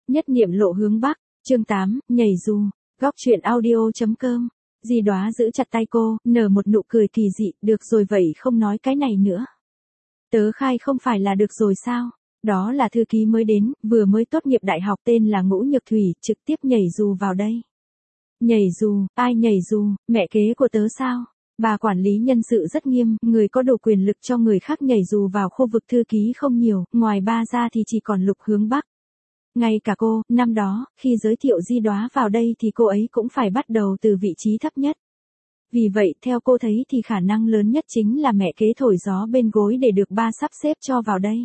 Nhất niệm lộ hướng Bắc, chương 8, nhảy dù, góc truyện audio.com. Di Đóa giữ chặt tay cô, nở một nụ cười kỳ dị, được rồi vậy không nói cái này nữa. Tớ khai không phải là được rồi sao? Đó là thư ký mới đến, vừa mới tốt nghiệp đại học tên là Ngũ Nhược Thủy, trực tiếp nhảy dù vào đây. Nhảy dù, ai nhảy dù, mẹ kế của tớ sao? Bà quản lý nhân sự rất nghiêm, người có đủ quyền lực cho người khác nhảy dù vào khu vực thư ký không nhiều, ngoài ba ra thì chỉ còn Lục Hướng Bắc. Ngay cả cô, năm đó, khi giới thiệu Di Đóa vào đây thì cô ấy cũng phải bắt đầu từ vị trí thấp nhất. Vì vậy, theo cô thấy thì khả năng lớn nhất chính là mẹ kế thổi gió bên gối để được ba sắp xếp cho vào đây.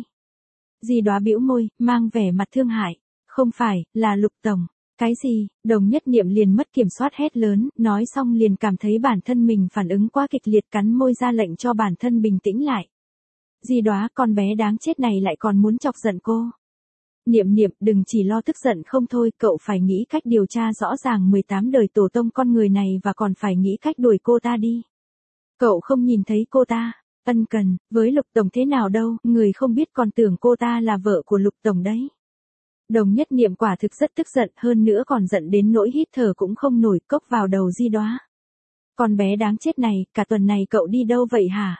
Di Đóa bĩu môi, mang vẻ mặt thương hại. Không phải, là Lục tổng. Cái gì? Đồng Nhất Niệm liền mất kiểm soát hét lớn, nói xong liền cảm thấy bản thân mình phản ứng quá kịch liệt, cắn môi ra lệnh cho bản thân bình tĩnh lại. Di Đóa, con bé đáng chết này lại còn muốn chọc giận cô. Niệm Niệm, đừng chỉ lo tức giận không thôi, cậu phải nghĩ cách điều tra rõ ràng 18 đời tổ tông con người này và còn phải nghĩ cách đuổi cô ta đi. Cậu không nhìn thấy cô ta, ân cần, với Lục tổng thế nào đâu, người không biết còn tưởng cô ta là vợ của Lục tổng đấy. Đồng Nhất Niệm quả thực rất tức giận, hơn nữa còn giận đến nỗi hít thở cũng không nổi, cốc vào đầu Di Đóa. Con bé đáng chết này, cả tuần này cậu đi đâu vậy hả?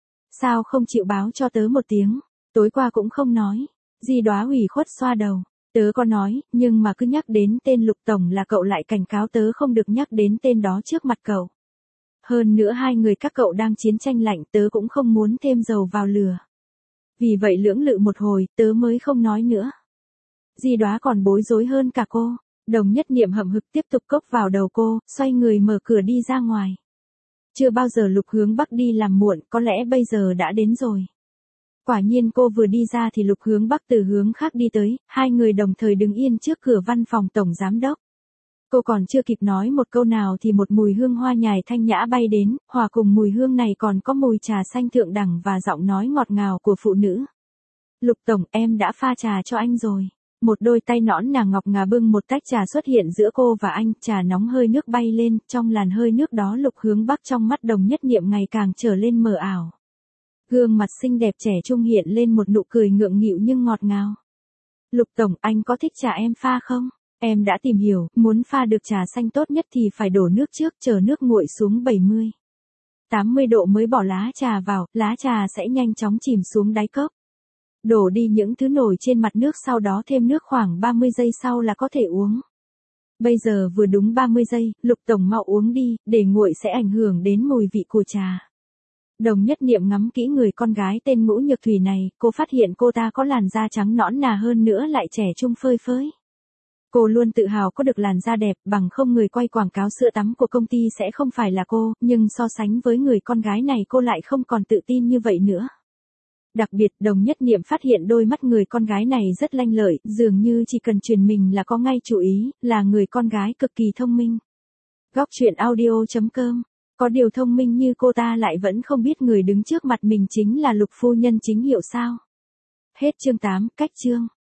Sao không chịu báo cho tớ một tiếng, tối qua cũng không nói. Di Đóa ủy khuất xoa đầu, tớ có nói, nhưng mà cứ nhắc đến tên Lục tổng là cậu lại cảnh cáo tớ không được nhắc đến tên đó trước mặt cậu. Hơn nữa hai người các cậu đang chiến tranh lạnh, tớ cũng không muốn thêm dầu vào lửa. Vì vậy lưỡng lự một hồi, tớ mới không nói nữa. Di Đóa còn bối rối hơn cả cô. Đồng Nhất Niệm hậm hực tiếp tục cốc vào đầu cô, xoay người mở cửa đi ra ngoài. Chưa bao giờ Lục Hướng Bắc đi làm muộn, có lẽ bây giờ đã đến rồi. Quả nhiên cô vừa đi ra thì Lục Hướng Bắc từ hướng khác đi tới, hai người đồng thời đứng yên trước cửa văn phòng tổng giám đốc. Cô còn chưa kịp nói một câu nào thì một mùi hương hoa nhài thanh nhã bay đến, hòa cùng mùi hương này còn có mùi trà xanh thượng đẳng và giọng nói ngọt ngào của phụ nữ. Lục tổng, em đã pha trà cho anh rồi. Một đôi tay nõn nà ngọc ngà bưng một tách trà xuất hiện giữa cô và anh, trà nóng hơi nước bay lên, trong làn hơi nước đó Lục Hướng Bắc trong mắt Đồng Nhất Niệm ngày càng trở lên mờ ảo. Gương mặt xinh đẹp trẻ trung hiện lên một nụ cười ngượng nghịu nhưng ngọt ngào. Lục tổng, anh có thích trà em pha không? Em đã tìm hiểu, muốn pha được trà xanh tốt nhất thì phải đổ nước trước, chờ nước nguội xuống 70-80 độ mới bỏ lá trà vào, lá trà sẽ nhanh chóng chìm xuống đáy cốc. Đổ đi những thứ nổi trên mặt nước, sau đó thêm nước khoảng 30 giây sau là có thể uống. Bây giờ vừa đúng 30 giây, Lục tổng mau uống đi, để nguội sẽ ảnh hưởng đến mùi vị của trà. Đồng Nhất Niệm ngắm kỹ người con gái tên Ngũ Nhược Thủy này, cô phát hiện cô ta có làn da trắng nõn nà hơn nữa lại trẻ trung phơi phới. Cô luôn tự hào có được làn da đẹp, bằng không người quay quảng cáo sữa tắm của công ty sẽ không phải là cô, nhưng so sánh với người con gái này cô lại không còn tự tin như vậy nữa. Đặc biệt, Đồng Nhất Niệm phát hiện đôi mắt người con gái này rất lanh lợi, dường như chỉ cần truyền mình là có ngay chủ ý, là người con gái cực kỳ thông minh. Góc truyện audio.com. Có điều thông minh như cô ta lại vẫn không biết người đứng trước mặt mình chính là Lục phu nhân chính hiệu sao. Hết chương 8, cách chương.